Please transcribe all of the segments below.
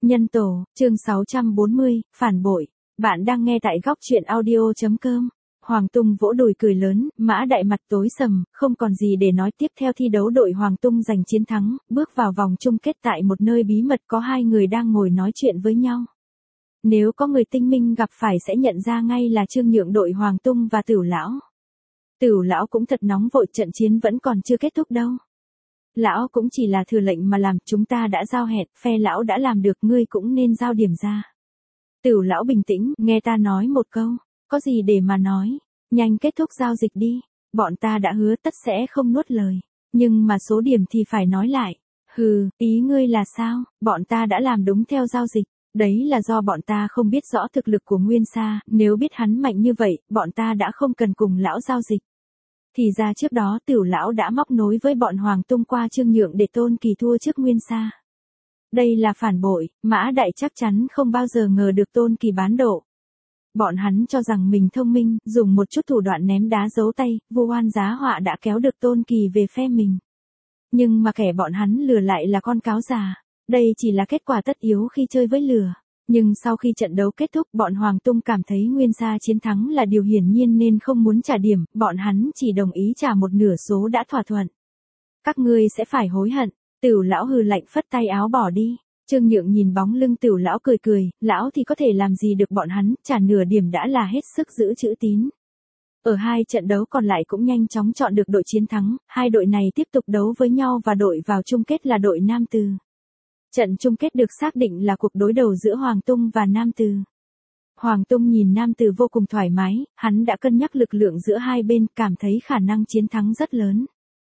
Nhân tổ, chương 640, phản bội. Bạn đang nghe tại góc truyện audio.com. Hoàng Tung vỗ đùi cười lớn, Mã Đại mặt tối sầm, không còn gì để nói. Tiếp theo thi đấu đội Hoàng Tung giành chiến thắng, bước vào vòng chung kết tại một nơi bí mật có hai người đang ngồi nói chuyện với nhau. Nếu có người tinh minh gặp phải sẽ nhận ra ngay là Trương Nhượng đội Hoàng Tung và Tửu Lão. Tửu Lão cũng thật nóng vội, trận chiến vẫn còn chưa kết thúc đâu. Lão cũng chỉ là thừa lệnh mà làm, chúng ta đã giao hẹn, phe lão đã làm được, ngươi cũng nên giao điểm ra. Tửu Lão bình tĩnh, nghe ta nói một câu, có gì để mà nói, nhanh kết thúc giao dịch đi, bọn ta đã hứa tất sẽ không nuốt lời, nhưng mà số điểm thì phải nói lại. Hừ, ý ngươi là sao, bọn ta đã làm đúng theo giao dịch, đấy là do bọn ta không biết rõ thực lực của Nguyên Sa, nếu biết hắn mạnh như vậy, bọn ta đã không cần cùng lão giao dịch. Thì ra trước đó Tửu Lão đã móc nối với bọn Hoàng Tung qua Trương Nhượng để Tôn Kỳ thua trước Nguyên Sa. Đây là phản bội, Mã Đại chắc chắn không bao giờ ngờ được Tôn Kỳ bán độ. Bọn hắn cho rằng mình thông minh, dùng một chút thủ đoạn ném đá giấu tay, vu oan giá họa đã kéo được Tôn Kỳ về phe mình. Nhưng mà kẻ bọn hắn lừa lại là con cáo già. Đây chỉ là kết quả tất yếu khi chơi với lừa. Nhưng sau khi trận đấu kết thúc, bọn Hoàng Tung cảm thấy Nguyên Sa chiến thắng là điều hiển nhiên nên không muốn trả điểm, bọn hắn chỉ đồng ý trả một nửa số đã thỏa thuận. Các ngươi sẽ phải hối hận. Tửu Lão hừ lạnh phất tay áo bỏ đi. Trương Nhượng nhìn bóng lưng Tửu Lão cười cười, lão thì có thể làm gì được bọn hắn, trả nửa điểm đã là hết sức giữ chữ tín. Ở hai trận đấu còn lại cũng nhanh chóng chọn được đội chiến thắng, hai đội này tiếp tục đấu với nhau và đội vào chung kết là đội Nam Từ. Trận chung kết được xác định là cuộc đối đầu giữa Hoàng Tung và Nam Từ. Hoàng Tung nhìn Nam Từ vô cùng thoải mái, hắn đã cân nhắc lực lượng giữa hai bên, cảm thấy khả năng chiến thắng rất lớn.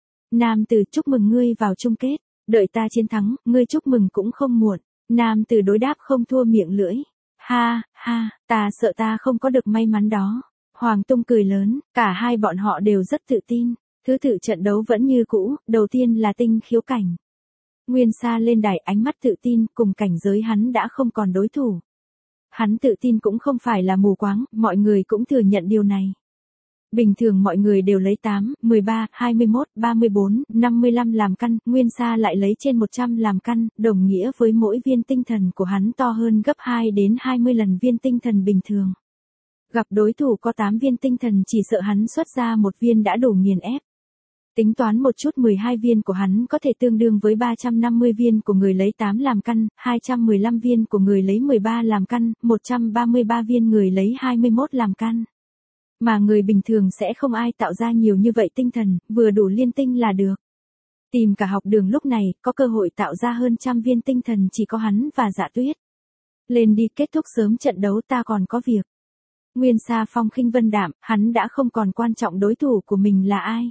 Nam Từ, chúc mừng ngươi vào chung kết, đợi ta chiến thắng, ngươi chúc mừng cũng không muộn. Nam Từ đối đáp không thua miệng lưỡi. Ha, ha, ta sợ ta không có được may mắn đó. Hoàng Tung cười lớn, cả hai bọn họ đều rất tự tin. Thứ tự trận đấu vẫn như cũ, đầu tiên là Tinh Khiếu Cảnh. Nguyên Sa lên đài, ánh mắt tự tin, cùng cảnh giới hắn đã không còn đối thủ. Hắn tự tin cũng không phải là mù quáng, mọi người cũng thừa nhận điều này. Bình thường mọi người đều lấy 8, 13, 21, 34, 55 làm căn, Nguyên Sa lại lấy trên 100 làm căn, đồng nghĩa với mỗi viên tinh thần của hắn to hơn gấp 2 đến 20 lần viên tinh thần bình thường. Gặp đối thủ có 8 viên tinh thần chỉ sợ hắn xuất ra một viên đã đủ nghiền ép. Tính toán một chút, 12 viên của hắn có thể tương đương với 350 viên của người lấy 8 làm căn, 215 viên của người lấy 13 làm căn, 133 viên người lấy 21 làm căn. Mà người bình thường sẽ không ai tạo ra nhiều như vậy tinh thần, vừa đủ liên tinh là được. Tìm cả học đường lúc này, có cơ hội tạo ra hơn 100 viên tinh thần chỉ có hắn và Dạ Tuyết. Lên đi, kết thúc sớm trận đấu, ta còn có việc. Nguyên Sa phong khinh vân đạm, hắn đã không còn quan trọng đối thủ của mình là ai.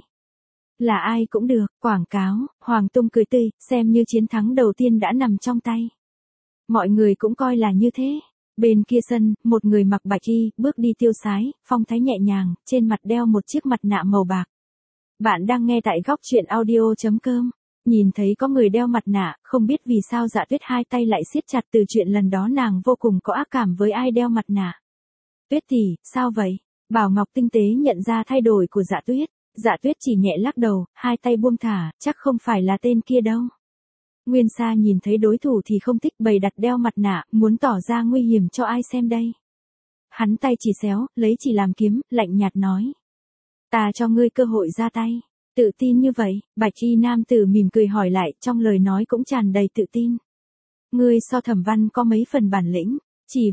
Là ai cũng được, quảng cáo, Hoàng Tung cười tươi, xem như chiến thắng đầu tiên đã nằm trong tay. Mọi người cũng coi là như thế. Bên kia sân, một người mặc bạch y, bước đi tiêu sái, phong thái nhẹ nhàng, trên mặt đeo một chiếc mặt nạ màu bạc. Bạn đang nghe tại góc truyện audio.com. Nhìn thấy có người đeo mặt nạ, không biết vì sao Dạ Tuyết hai tay lại siết chặt, từ chuyện lần đó nàng vô cùng có ác cảm với ai đeo mặt nạ. Tuyết tỷ, sao vậy? Bảo Ngọc tinh tế nhận ra thay đổi của Dạ Tuyết. Dạ Tuyết chỉ nhẹ lắc đầu, hai tay buông thả, chắc không phải là tên kia đâu. Nguyên Sa nhìn thấy đối thủ thì không thích, bày đặt đeo mặt nạ, muốn tỏ ra nguy hiểm cho ai xem đây. Hắn tay chỉ xéo, lấy chỉ làm kiếm, lạnh nhạt nói. Ta cho ngươi cơ hội ra tay. Tự tin như vậy, bạch y nam tử mỉm cười hỏi lại, trong lời nói cũng tràn đầy tự tin. Ngươi so Thẩm Văn có mấy phần bản lĩnh, chỉ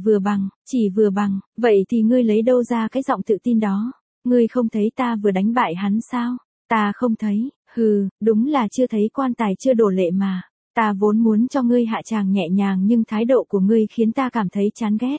vừa bằng, vậy thì ngươi lấy đâu ra cái giọng tự tin đó? Ngươi không thấy ta vừa đánh bại hắn sao? Ta không thấy, hừ, đúng là chưa thấy quan tài chưa đổ lệ mà. Ta vốn muốn cho ngươi hạ tràng nhẹ nhàng nhưng thái độ của ngươi khiến ta cảm thấy chán ghét.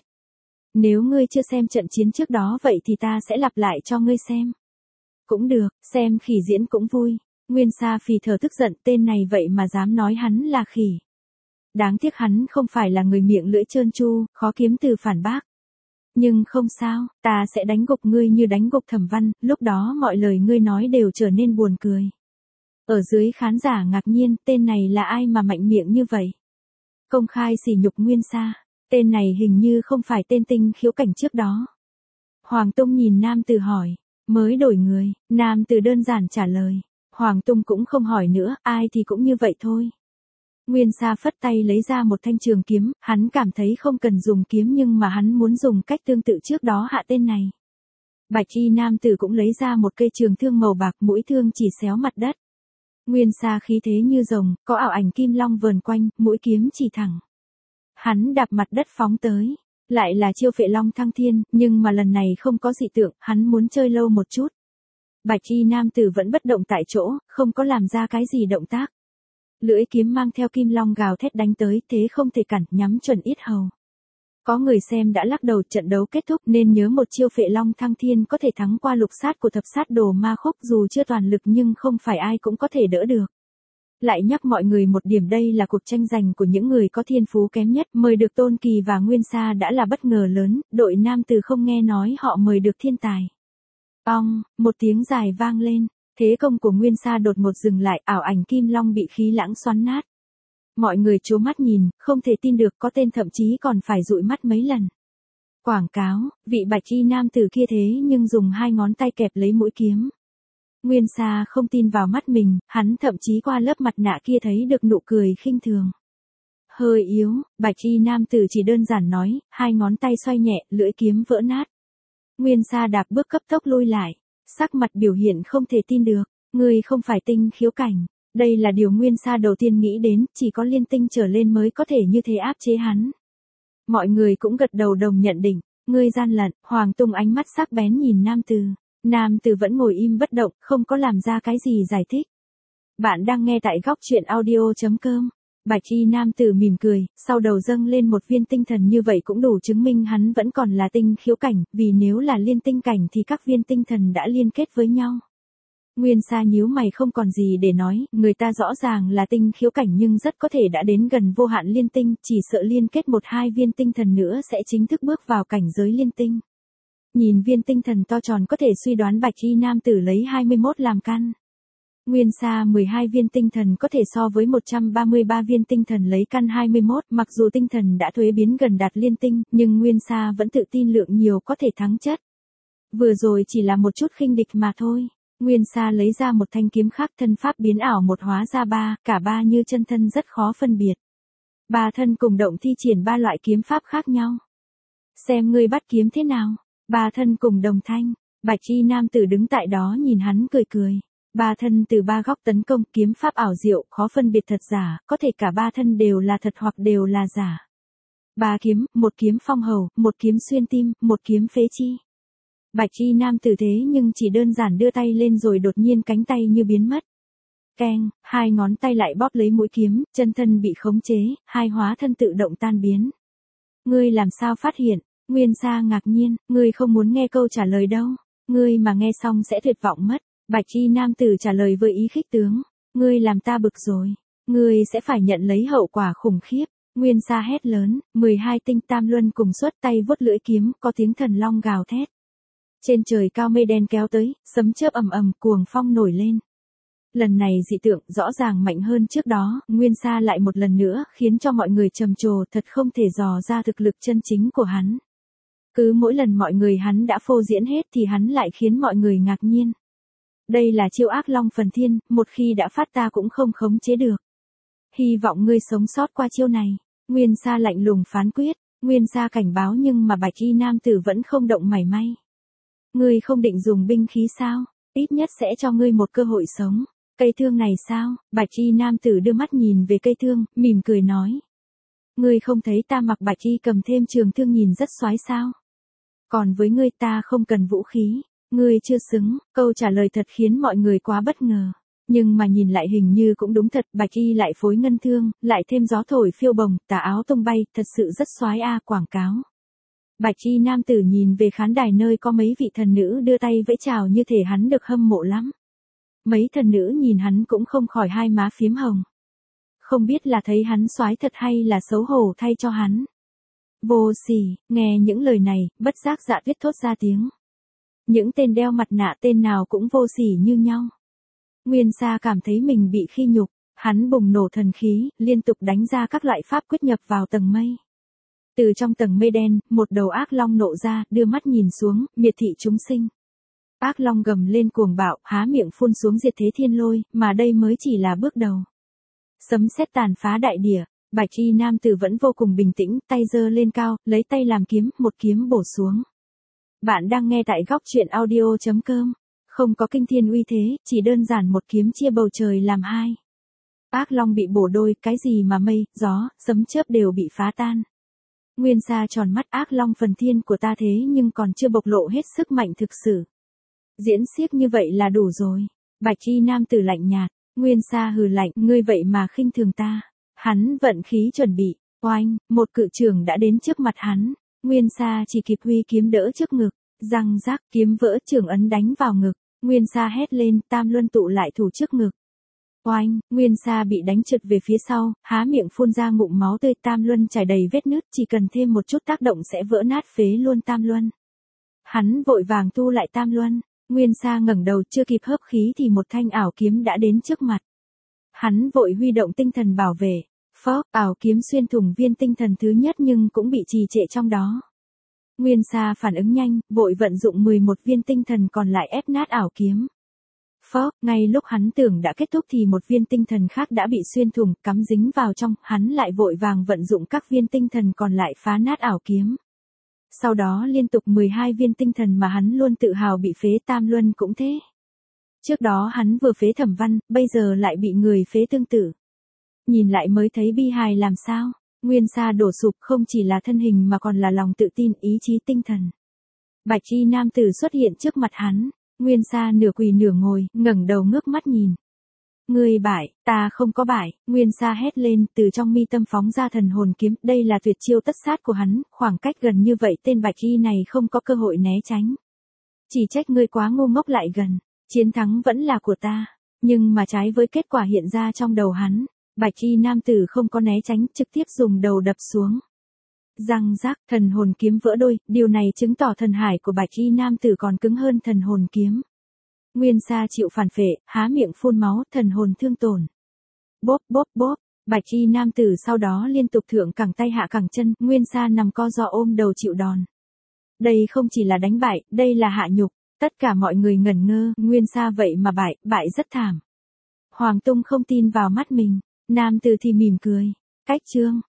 Nếu ngươi chưa xem trận chiến trước đó vậy thì ta sẽ lặp lại cho ngươi xem. Cũng được, xem khỉ diễn cũng vui. Nguyên Sa phì thở tức giận, tên này vậy mà dám nói hắn là khỉ. Đáng tiếc hắn không phải là người miệng lưỡi trơn tru, khó kiếm từ phản bác. Nhưng không sao, ta sẽ đánh gục ngươi như đánh gục Thẩm Văn, lúc đó mọi lời ngươi nói đều trở nên buồn cười. Ở dưới khán giả ngạc nhiên, tên này là ai mà mạnh miệng như vậy? Công khai sỉ nhục Nguyên Sa, tên này hình như không phải tên Tinh Khiếu Cảnh trước đó. Hoàng Tung nhìn Nam Từ hỏi, mới đổi người, Nam Từ đơn giản trả lời. Hoàng Tung cũng không hỏi nữa, ai thì cũng như vậy thôi. Nguyên Sa phất tay lấy ra một thanh trường kiếm, hắn cảm thấy không cần dùng kiếm nhưng mà hắn muốn dùng cách tương tự trước đó hạ tên này. Bạch y nam tử cũng lấy ra một cây trường thương màu bạc, mũi thương chỉ xéo mặt đất. Nguyên Sa khí thế như rồng, có ảo ảnh kim long vờn quanh, mũi kiếm chỉ thẳng. Hắn đạp mặt đất phóng tới, lại là chiêu phệ long thăng thiên, nhưng mà lần này không có dị tượng, hắn muốn chơi lâu một chút. Bạch y nam tử vẫn bất động tại chỗ, không có làm ra cái gì động tác. Lưỡi kiếm mang theo kim long gào thét đánh tới, thế không thể cản, nhắm chuẩn yết hầu. Có người xem đã lắc đầu, trận đấu kết thúc nên nhớ một chiêu phệ long thăng thiên có thể thắng qua lục sát của thập sát đồ ma khúc, dù chưa toàn lực nhưng không phải ai cũng có thể đỡ được. Lại nhắc mọi người một điểm, đây là cuộc tranh giành của những người có thiên phú kém nhất, mời được Tôn Kỳ và Nguyên Sa đã là bất ngờ lớn, đội nam từ không nghe nói họ mời được thiên tài. Ong, một tiếng dài vang lên, thế công của Nguyên Sa đột ngột dừng lại, ảo ảnh kim long bị khí lãng xoắn nát. Mọi người trố mắt nhìn, không thể tin được, có tên thậm chí còn phải dụi mắt mấy lần. Quảng cáo, vị bạch y nam tử kia thế nhưng dùng hai ngón tay kẹp lấy mũi kiếm. Nguyên Sa không tin vào mắt mình, hắn thậm chí qua lớp mặt nạ kia thấy được nụ cười khinh thường. Hơi yếu, bạch y nam tử chỉ đơn giản nói, hai ngón tay xoay nhẹ, lưỡi kiếm vỡ nát. Nguyên Sa đạp bước cấp tốc lui lại, sắc mặt biểu hiện không thể tin được, ngươi không phải tinh khiếu cảnh. Đây là điều Nguyên Sa đầu tiên nghĩ đến, chỉ có liên tinh trở lên mới có thể như thế áp chế hắn. Mọi người cũng gật đầu đồng nhận định, ngươi gian lận. Hoàng Tung ánh mắt sắc bén nhìn nam tử. Nam tử vẫn ngồi im bất động, không có làm ra cái gì giải thích. Bạn đang nghe tại góc truyện audio.com. Bạch y nam tử mỉm cười, sau đầu dâng lên một viên tinh thần, như vậy cũng đủ chứng minh hắn vẫn còn là tinh khiếu cảnh, vì nếu là liên tinh cảnh thì các viên tinh thần đã liên kết với nhau. Nguyên Sa nhíu mày không còn gì để nói, người ta rõ ràng là tinh khiếu cảnh nhưng rất có thể đã đến gần vô hạn liên tinh, chỉ sợ liên kết một hai viên tinh thần nữa sẽ chính thức bước vào cảnh giới liên tinh. Nhìn viên tinh thần to tròn có thể suy đoán bạch y nam tử lấy 21 làm căn. Nguyên Sa 12 viên tinh thần có thể so với 133 viên tinh thần lấy căn 21, mặc dù tinh thần đã thuế biến gần đạt liên tinh, nhưng Nguyên Sa vẫn tự tin lượng nhiều có thể thắng chất. Vừa rồi chỉ là một chút khinh địch mà thôi. Nguyên Sa lấy ra một thanh kiếm khác, thân pháp biến ảo một hóa ra ba, cả ba như chân thân rất khó phân biệt. Ba thân cùng động thi triển ba loại kiếm pháp khác nhau. Xem ngươi bắt kiếm thế nào. Ba thân cùng đồng thanh, bạch y nam tử đứng tại đó nhìn hắn cười cười. Ba thân từ ba góc tấn công, kiếm pháp ảo diệu, khó phân biệt thật giả, có thể cả ba thân đều là thật hoặc đều là giả. Ba kiếm, một kiếm phong hầu, một kiếm xuyên tim, một kiếm phế chi. Bạch y nam tử thế nhưng chỉ đơn giản đưa tay lên rồi đột nhiên cánh tay như biến mất. Keng, hai ngón tay lại bóp lấy mũi kiếm, chân thân bị khống chế, hai hóa thân tự động tan biến. Ngươi làm sao phát hiện? Nguyên Sa ngạc nhiên, ngươi không muốn nghe câu trả lời đâu. Ngươi mà nghe xong sẽ tuyệt vọng mất. Bạch y nam tử trả lời với ý khích tướng. Ngươi làm ta bực rồi. Ngươi sẽ phải nhận lấy hậu quả khủng khiếp. Nguyên Sa hét lớn, 12 tinh tam luân cùng xuất tay vuốt lưỡi kiếm, có tiếng thần long gào thét. Trên trời cao mây đen kéo tới, sấm chớp ầm ầm, cuồng phong nổi lên. Lần này dị tượng rõ ràng mạnh hơn trước đó, Nguyên Sa lại một lần nữa khiến cho mọi người trầm trồ, thật không thể dò ra thực lực chân chính của hắn. Cứ mỗi lần mọi người hắn đã phô diễn hết thì hắn lại khiến mọi người ngạc nhiên. Đây là chiêu ác long phần thiên, một khi đã phát ta cũng không khống chế được. Hy vọng ngươi sống sót qua chiêu này. Nguyên Sa lạnh lùng phán quyết, Nguyên Sa cảnh báo nhưng mà bạch y nam tử vẫn không động mảy may. Ngươi không định dùng binh khí sao? Ít nhất sẽ cho ngươi một cơ hội sống. Cây thương này sao? Bạch y nam tử đưa mắt nhìn về cây thương, mỉm cười nói. Ngươi không thấy ta mặc bạch y cầm thêm trường thương nhìn rất xoái sao? Còn với ngươi ta không cần vũ khí. Ngươi chưa xứng. Câu trả lời thật khiến mọi người quá bất ngờ. Nhưng mà nhìn lại hình như cũng đúng thật, bạch y lại phối ngân thương, lại thêm gió thổi phiêu bồng, tà áo tung bay, thật sự rất xoái a. Quảng cáo. Bạch y nam tử nhìn về khán đài nơi có mấy vị thần nữ đưa tay vẫy chào, như thể hắn được hâm mộ lắm. Mấy thần nữ nhìn hắn cũng không khỏi hai má phím hồng. Không biết là thấy hắn soái thật hay là xấu hổ thay cho hắn. Vô sỉ, nghe những lời này, bất giác Dạ Tuyết thốt ra tiếng. Những tên đeo mặt nạ tên nào cũng vô sỉ như nhau. Nguyên Sa cảm thấy mình bị khi nhục, hắn bùng nổ thần khí, liên tục đánh ra các loại pháp quyết nhập vào tầng mây. Từ trong tầng mây đen, một đầu ác long nộ ra, đưa mắt nhìn xuống, miệt thị chúng sinh. Ác long gầm lên cuồng bạo, há miệng phun xuống diệt thế thiên lôi, mà đây mới chỉ là bước đầu. Sấm sét tàn phá đại địa, bạch y nam tử vẫn vô cùng bình tĩnh, tay giơ lên cao, lấy tay làm kiếm, một kiếm bổ xuống. Bạn đang nghe tại góc truyện audio.com. Không có kinh thiên uy thế, chỉ đơn giản một kiếm chia bầu trời làm hai. Ác long bị bổ đôi, cái gì mà mây, gió, sấm chớp đều bị phá tan. Nguyên Sa tròn mắt, ác long phần thiên của ta thế nhưng còn chưa bộc lộ hết sức mạnh thực sự. Diễn xiếc như vậy là đủ rồi. Bạch y nam tử lạnh nhạt, Nguyên Sa hừ lạnh, ngươi vậy mà khinh thường ta. Hắn vận khí chuẩn bị, oanh, một cự trường đã đến trước mặt hắn. Nguyên Sa chỉ kịp huy kiếm đỡ trước ngực, răng rác, kiếm vỡ, trường ấn đánh vào ngực. Nguyên Sa hét lên, tam luân tụ lại thủ trước ngực. Oanh, Nguyên Sa bị đánh trượt về phía sau, há miệng phun ra ngụm máu tươi, tam luân trải đầy vết nứt, chỉ cần thêm một chút tác động sẽ vỡ nát phế luôn tam luân. Hắn vội vàng thu lại tam luân, Nguyên Sa ngẩng đầu chưa kịp hấp khí thì một thanh ảo kiếm đã đến trước mặt. Hắn vội huy động tinh thần bảo vệ, phốc, ảo kiếm xuyên thủng viên tinh thần thứ nhất nhưng cũng bị trì trệ trong đó. Nguyên Sa phản ứng nhanh, vội vận dụng 11 viên tinh thần còn lại ép nát ảo kiếm. Phốc, ngay lúc hắn tưởng đã kết thúc thì một viên tinh thần khác đã bị xuyên thủng, cắm dính vào trong, hắn lại vội vàng vận dụng các viên tinh thần còn lại phá nát ảo kiếm. Sau đó liên tục 12 viên tinh thần mà hắn luôn tự hào bị phế, tam luân cũng thế. Trước đó hắn vừa phế Thẩm Văn, bây giờ lại bị người phế tương tự. Nhìn lại mới thấy bi hài làm sao. Nguyên Sa đổ sụp, không chỉ là thân hình mà còn là lòng tự tin, ý chí tinh thần. Bạch y nam tử xuất hiện trước mặt hắn. Nguyên Sa nửa quỳ nửa ngồi, ngẩng đầu ngước mắt nhìn. Ngươi bại, ta không có bại. Nguyên Sa hét lên, từ trong mi tâm phóng ra thần hồn kiếm, đây là tuyệt chiêu tất sát của hắn, khoảng cách gần như vậy tên bạch y này không có cơ hội né tránh. Chỉ trách ngươi quá ngu ngốc lại gần, chiến thắng vẫn là của ta. Nhưng mà trái với kết quả hiện ra trong đầu hắn, bạch y nam tử không có né tránh, trực tiếp dùng đầu đập xuống. Răng rác, thần hồn kiếm vỡ đôi, điều này chứng tỏ thần hải của bạch y nam tử còn cứng hơn thần hồn kiếm. Nguyên Sa chịu phản phệ, há miệng phun máu, thần hồn thương tổn. Bốp bốp bốp, bạch y nam tử sau đó liên tục thượng cẳng tay hạ cẳng chân, Nguyên Sa nằm co ro ôm đầu chịu đòn. Đây không chỉ là đánh bại, đây là hạ nhục, tất cả mọi người ngẩn ngơ, Nguyên Sa vậy mà bại rất thảm. Hoàng Tung không tin vào mắt mình, nam tử thì mỉm cười. Cách chương